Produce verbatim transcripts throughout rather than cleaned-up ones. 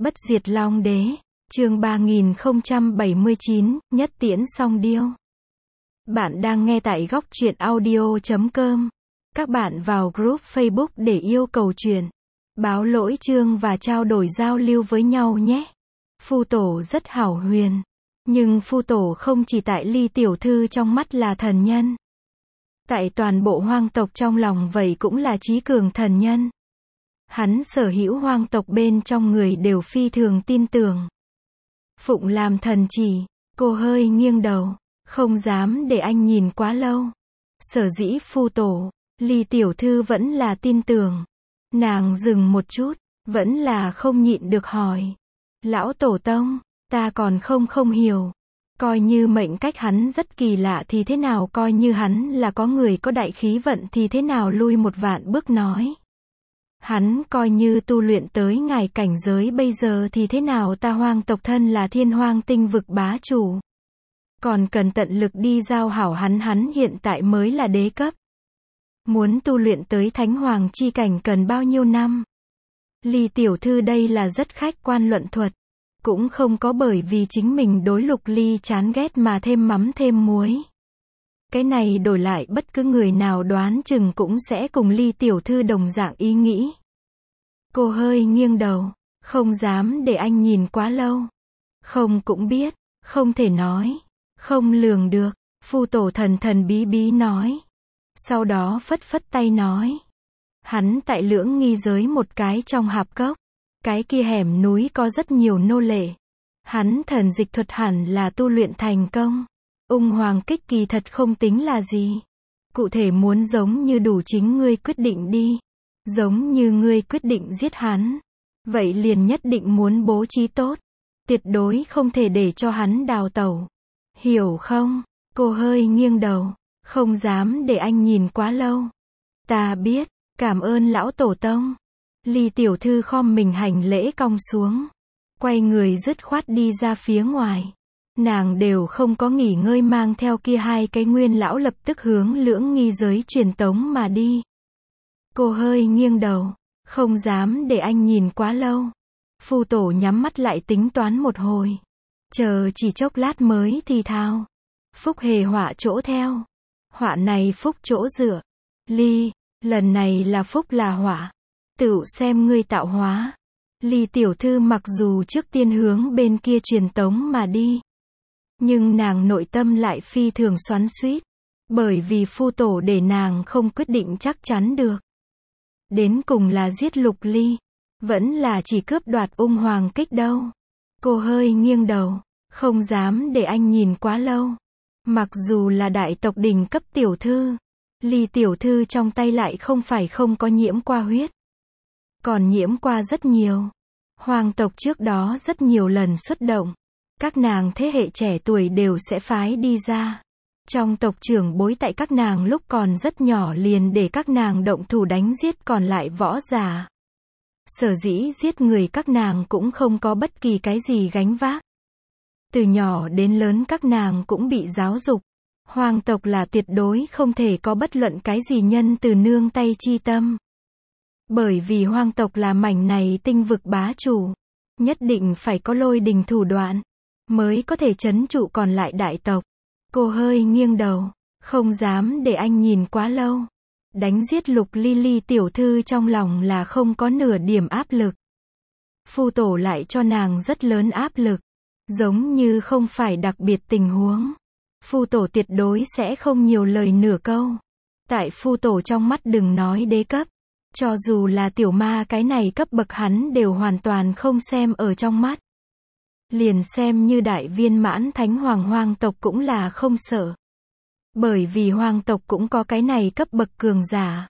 Bất diệt long đế, chương ba nghìn không trăm bảy mươi chín, nhất tiễn song điêu. Bạn đang nghe tại góc truyện audio chấm com. Các bạn vào group Facebook để yêu cầu truyện, báo lỗi chương và trao đổi giao lưu với nhau nhé. Phu tổ rất hảo huyền, nhưng phu tổ không chỉ tại Ly tiểu thư trong mắt là thần nhân. Tại toàn bộ hoang tộc trong lòng vậy cũng là chí cường thần nhân. Hắn sở hữu hoang tộc bên trong người đều phi thường tin tưởng. Phụng làm thần chỉ, cô hơi nghiêng đầu, không dám để anh nhìn quá lâu. Sở dĩ phu tổ, Ly tiểu thư vẫn là tin tưởng. Nàng dừng một chút, vẫn là không nhịn được hỏi. Lão tổ tông, ta còn không không hiểu. Coi như mệnh cách hắn rất kỳ lạ thì thế nào, coi như hắn là có người có đại khí vận thì thế nào, lui một vạn bước nói. Hắn coi như tu luyện tới ngài cảnh giới bây giờ thì thế nào, ta hoang tộc thân là thiên hoang tinh vực bá chủ. Còn cần tận lực đi giao hảo hắn, hắn hiện tại mới là đế cấp. Muốn tu luyện tới thánh hoàng chi cảnh cần bao nhiêu năm? Ly tiểu thư đây là rất khách quan luận thuật. Cũng không có bởi vì chính mình đối Lục Ly chán ghét mà thêm mắm thêm muối. Cái này đổi lại bất cứ người nào đoán chừng cũng sẽ cùng Ly tiểu thư đồng dạng ý nghĩ. Cô hơi nghiêng đầu, không dám để anh nhìn quá lâu. Không cũng biết, không thể nói, không lường được, phu tổ thần thần bí bí nói. Sau đó phất phất tay nói. Hắn tại Lưỡng Nghi giới một cái trong hạp cốc. Cái kia hẻm núi có rất nhiều nô lệ. Hắn thần dịch thuật hẳn là tu luyện thành công. Ung hoàng kích kỳ thật không tính là gì. Cụ thể muốn giống như đủ chính ngươi quyết định đi. Giống như ngươi quyết định giết hắn. Vậy liền nhất định muốn bố trí tốt. Tuyệt đối không thể để cho hắn đào tẩu. Hiểu không? Cô hơi nghiêng đầu. Không dám để anh nhìn quá lâu. Ta biết, cảm ơn lão tổ tông. Ly tiểu thư khom mình hành lễ cong xuống. Quay người dứt khoát đi ra phía ngoài. Nàng đều không có nghỉ ngơi, mang theo kia hai cái nguyên lão lập tức hướng Lưỡng Nghi giới truyền tống mà đi. Cô hơi nghiêng đầu, không dám để anh nhìn quá lâu. Phu tổ nhắm mắt lại tính toán một hồi. Chờ chỉ chốc lát mới thì thào. Phúc hề họa chỗ theo. Họa này phúc chỗ dựa. Ly, lần này là phúc là họa. Tựu xem ngươi tạo hóa. Ly tiểu thư mặc dù trước tiên hướng bên kia truyền tống mà đi. Nhưng nàng nội tâm lại phi thường xoắn xuýt. Bởi vì phu tổ để nàng không quyết định chắc chắn được. Đến cùng là giết Lục Ly. Vẫn là chỉ cướp đoạt ung hoàng kích đâu. Cô hơi nghiêng đầu. Không dám để anh nhìn quá lâu. Mặc dù là đại tộc đỉnh cấp tiểu thư. Ly tiểu thư trong tay lại không phải không có nhiễm qua huyết. Còn nhiễm qua rất nhiều. Hoàng tộc trước đó rất nhiều lần xuất động. Các nàng thế hệ trẻ tuổi đều sẽ phái đi ra. Trong tộc trưởng bối tại các nàng lúc còn rất nhỏ liền để các nàng động thủ đánh giết còn lại võ giả. Sở dĩ giết người các nàng cũng không có bất kỳ cái gì gánh vác. Từ nhỏ đến lớn các nàng cũng bị giáo dục. Hoàng tộc là tuyệt đối không thể có bất luận cái gì nhân từ nương tay chi tâm. Bởi vì hoang tộc là mảnh này tinh vực bá chủ. Nhất định phải có lôi đình thủ đoạn. Mới có thể trấn trụ còn lại đại tộc. Cô hơi nghiêng đầu. Không dám để anh nhìn quá lâu. Đánh giết Lục Ly, Ly tiểu thư trong lòng là không có nửa điểm áp lực. Phu tổ lại cho nàng rất lớn áp lực. Giống như không phải đặc biệt tình huống. Phu tổ tuyệt đối sẽ không nhiều lời nửa câu. Tại phu tổ trong mắt đừng nói đế cấp. Cho dù là tiểu ma cái này cấp bậc hắn đều hoàn toàn không xem ở trong mắt. Liền xem như đại viên mãn thánh hoàng hoang tộc cũng là không sợ. Bởi vì hoang tộc cũng có cái này cấp bậc cường giả.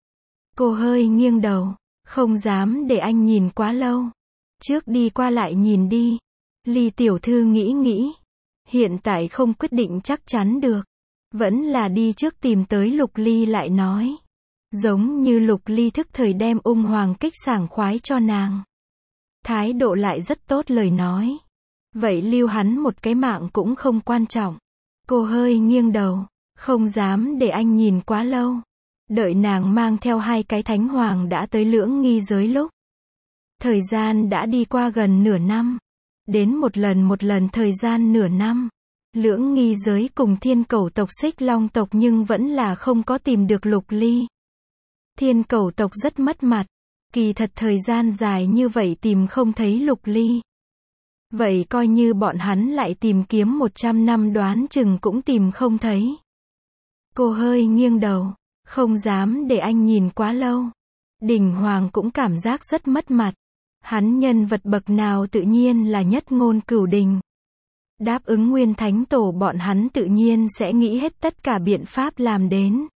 Cô hơi nghiêng đầu, không dám để anh nhìn quá lâu. Trước đi qua lại nhìn đi. Ly tiểu thư nghĩ nghĩ. Hiện tại không quyết định chắc chắn được. Vẫn là đi trước tìm tới Lục Ly lại nói. Giống như Lục Ly thức thời đem ung hoàng kích sảng khoái cho nàng. Thái độ lại rất tốt lời nói. Vậy lưu hắn một cái mạng cũng không quan trọng. Cô hơi nghiêng đầu, không dám để anh nhìn quá lâu. Đợi nàng mang theo hai cái thánh hoàng đã tới Lưỡng Nghi giới lúc. Thời gian đã đi qua gần nửa năm. Đến một lần một lần thời gian nửa năm. Lưỡng nghi giới cùng thiên cẩu tộc Xích Long tộc nhưng vẫn là không có tìm được Lục Ly. Thiên cẩu tộc rất mất mặt. Kỳ thật thời gian dài như vậy tìm không thấy Lục Ly. Vậy coi như bọn hắn lại tìm kiếm một trăm năm đoán chừng cũng tìm không thấy. Cô hơi nghiêng đầu. Không dám để anh nhìn quá lâu. Đỉnh Hoàng cũng cảm giác rất mất mặt. Hắn nhân vật bậc nào tự nhiên là nhất ngôn cửu đình. Đáp ứng Nguyên Thánh Tổ bọn hắn tự nhiên sẽ nghĩ hết tất cả biện pháp làm đến.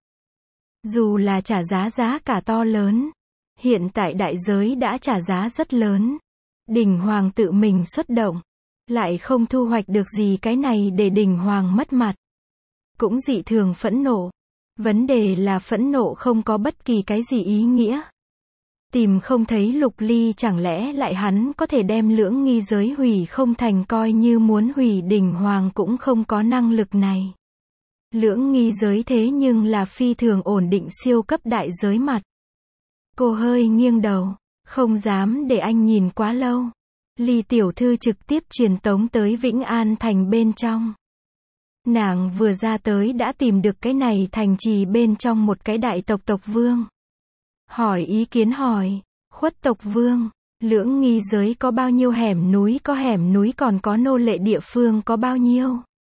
Dù là trả giá giá cả to lớn. Hiện tại đại giới đã trả giá rất lớn. Đỉnh Hoàng tự mình xuất động. Lại không thu hoạch được gì, cái này để Đỉnh Hoàng mất mặt. Cũng dị thường phẫn nộ. Vấn đề là phẫn nộ không có bất kỳ cái gì ý nghĩa. Tìm không thấy Lục Ly, chẳng lẽ lại hắn có thể đem lưỡng nghi giới hủy không thành, coi như muốn hủy Đỉnh Hoàng cũng không có năng lực này. Lưỡng nghi giới thế nhưng là phi thường ổn định siêu cấp đại giới mặt. Cô hơi nghiêng đầu, không dám để anh nhìn quá lâu. Ly tiểu thư trực tiếp truyền tống tới Vĩnh An thành bên trong. Nàng vừa ra tới đã tìm được cái này thành trì bên trong một cái đại tộc tộc vương. Hỏi ý kiến hỏi, Khuất tộc vương, lưỡng nghi giới có bao nhiêu hẻm núi, có hẻm núi còn có nô lệ địa phương có bao nhiêu?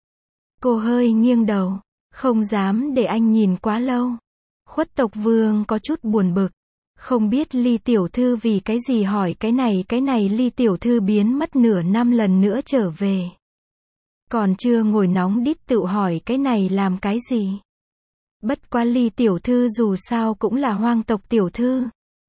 Cô hơi nghiêng đầu, không dám để anh nhìn quá lâu. Khuất tộc vương có chút buồn bực. Không biết Ly tiểu thư vì cái gì hỏi cái này cái này Ly tiểu thư biến mất nửa năm lần nữa trở về. Còn chưa ngồi nóng đít tự hỏi cái này làm cái gì. Bất quá Ly tiểu thư dù sao cũng là hoang tộc tiểu thư.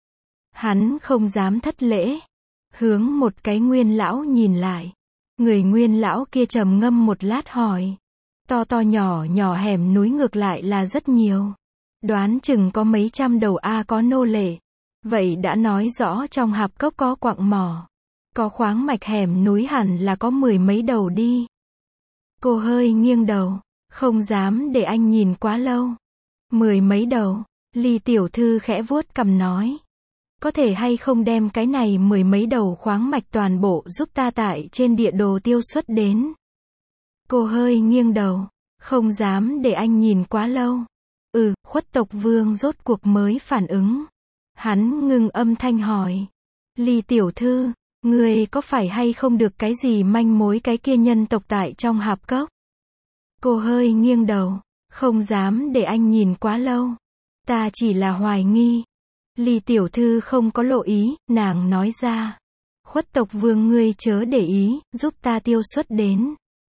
Hắn không dám thất lễ. Hướng một cái nguyên lão nhìn lại. Người nguyên lão kia trầm ngâm một lát hỏi. To to nhỏ nhỏ hẻm núi ngược lại là rất nhiều. Đoán chừng có mấy trăm đầu a có nô lệ. Vậy đã nói rõ trong hạp cốc có quặng mỏ. Có khoáng mạch, hẻm núi hẳn là có mười mấy đầu đi. Cô hơi nghiêng đầu. Không dám để anh nhìn quá lâu. Mười mấy đầu. Ly tiểu thư khẽ vuốt cằm nói. Có thể hay không đem cái này mười mấy đầu khoáng mạch toàn bộ giúp ta tại trên địa đồ tiêu xuất đến. Cô hơi nghiêng đầu. Không dám để anh nhìn quá lâu. Ừ, Khuất tộc vương rốt cuộc mới phản ứng. Hắn ngừng âm thanh hỏi. Ly tiểu thư, người có phải hay không được cái gì manh mối cái kia nhân tộc tại trong hạp cốc? Cô hơi nghiêng đầu. Không dám để anh nhìn quá lâu. Ta chỉ là hoài nghi. Ly tiểu thư không có lộ ý, nàng nói ra. Khuất tộc vương ngươi chớ để ý, giúp ta tiêu xuất đến.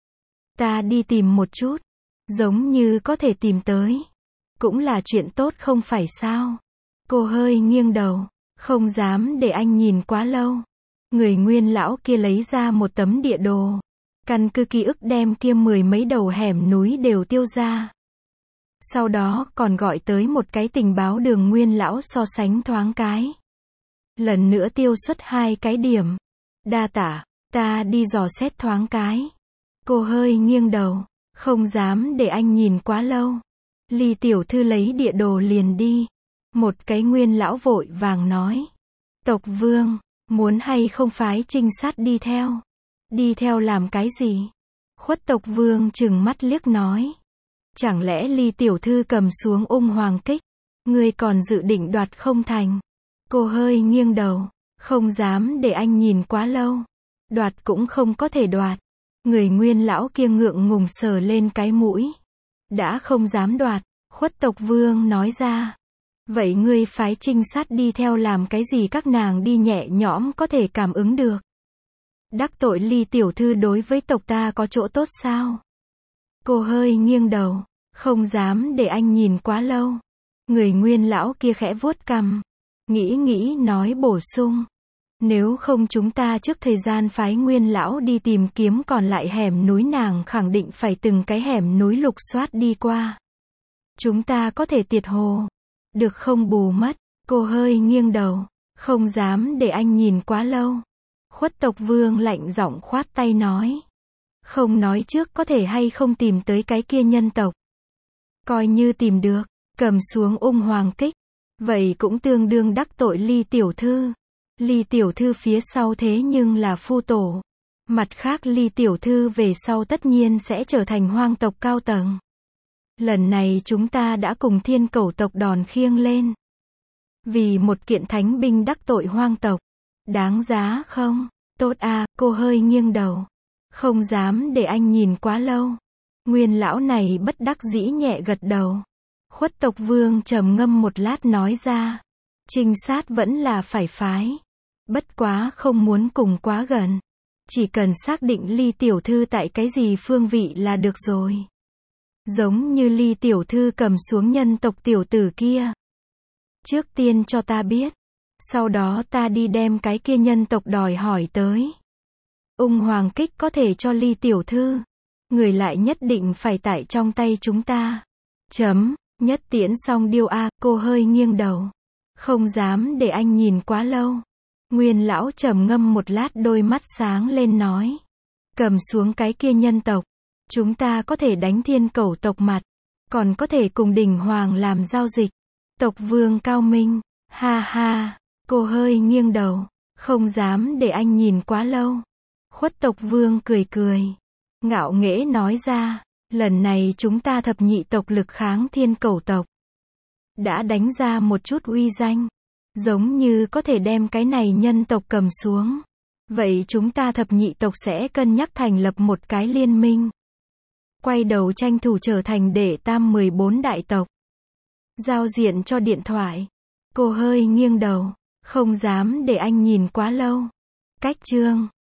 Ta đi tìm một chút. Giống như có thể tìm tới. Cũng là chuyện tốt không phải sao? Cô hơi nghiêng đầu. Không dám để anh nhìn quá lâu. Người nguyên lão kia lấy ra một tấm địa đồ. Căn cứ ký ức đem kia mười mấy đầu hẻm núi đều tiêu ra. Sau đó còn gọi tới một cái tình báo đường nguyên lão so sánh thoáng cái. Lần nữa tiêu xuất hai cái điểm. Đa tả, ta đi dò xét thoáng cái. Cô hơi nghiêng đầu. Không dám để anh nhìn quá lâu. Ly tiểu thư lấy địa đồ liền đi. Một cái nguyên lão vội vàng nói. Tộc vương, muốn hay không phái trinh sát đi theo? Đi theo làm cái gì? Khuất tộc vương trừng mắt liếc nói. Chẳng lẽ Ly tiểu thư cầm xuống ung hoàng kích? Ngươi còn dự định đoạt không thành? Cô hơi nghiêng đầu. Không dám để anh nhìn quá lâu. Đoạt cũng không có thể đoạt. Người nguyên lão kia ngượng ngùng sờ lên cái mũi. Đã không dám đoạt. Khuất tộc vương nói ra. Vậy ngươi phái trinh sát đi theo làm cái gì? Các nàng đi nhẹ nhõm có thể cảm ứng được. Đắc tội Ly tiểu thư đối với tộc ta có chỗ tốt sao? Cô hơi nghiêng đầu. Không dám để anh nhìn quá lâu. Người nguyên lão kia khẽ vuốt cằm. Nghĩ nghĩ nói bổ sung. Nếu không chúng ta trước thời gian phái nguyên lão đi tìm kiếm còn lại hẻm núi, nàng khẳng định phải từng cái hẻm núi lục soát đi qua. Chúng ta có thể tiệt hồ. Được không bù mất. Cô hơi nghiêng đầu. Không dám để anh nhìn quá lâu. Khuất tộc vương lạnh giọng khoát tay nói. Không nói trước có thể hay không tìm tới cái kia nhân tộc. Coi như tìm được, cầm xuống ung hoàng kích. Vậy cũng tương đương đắc tội Ly tiểu thư. Ly tiểu thư phía sau thế nhưng là phu tổ. Mặt khác Ly tiểu thư về sau tất nhiên sẽ trở thành hoang tộc cao tầng. Lần này chúng ta đã cùng thiên cẩu tộc đòn khiêng lên. Vì một kiện thánh binh đắc tội hoang tộc. Đáng giá không? Tốt à, cô hơi nghiêng đầu. Không dám để anh nhìn quá lâu. Nguyên lão này bất đắc dĩ nhẹ gật đầu. Khuất tộc vương trầm ngâm một lát nói ra. Trinh sát vẫn là phải phái. Bất quá không muốn cùng quá gần. Chỉ cần xác định Ly tiểu thư tại cái gì phương vị là được rồi. Giống như Ly tiểu thư cầm xuống nhân tộc tiểu tử kia. Trước tiên cho ta biết. Sau đó ta đi đem cái kia nhân tộc đòi hỏi tới. Ung hoàng kích có thể cho Ly tiểu thư. Người lại nhất định phải tại trong tay chúng ta. Chấm, nhất tiễn song điêu a, cô hơi nghiêng đầu. Không dám để anh nhìn quá lâu. Nguyên lão trầm ngâm một lát đôi mắt sáng lên nói. Cầm xuống cái kia nhân tộc. Chúng ta có thể đánh thiên cẩu tộc mặt. Còn có thể cùng đỉnh hoàng làm giao dịch. Tộc vương cao minh. Ha ha. Cô hơi nghiêng đầu. Không dám để anh nhìn quá lâu. Khuất tộc vương cười cười. Ngạo nghễ nói ra. Lần này chúng ta thập nhị tộc lực kháng thiên cẩu tộc. Đã đánh ra một chút uy danh. Giống như có thể đem cái này nhân tộc cầm xuống. Vậy chúng ta thập nhị tộc sẽ cân nhắc thành lập một cái liên minh. Quay đầu tranh thủ trở thành đệ tam mười bốn đại tộc. Giao diện cho điện thoại. Cô hơi nghiêng đầu. Không dám để anh nhìn quá lâu. Cách chương.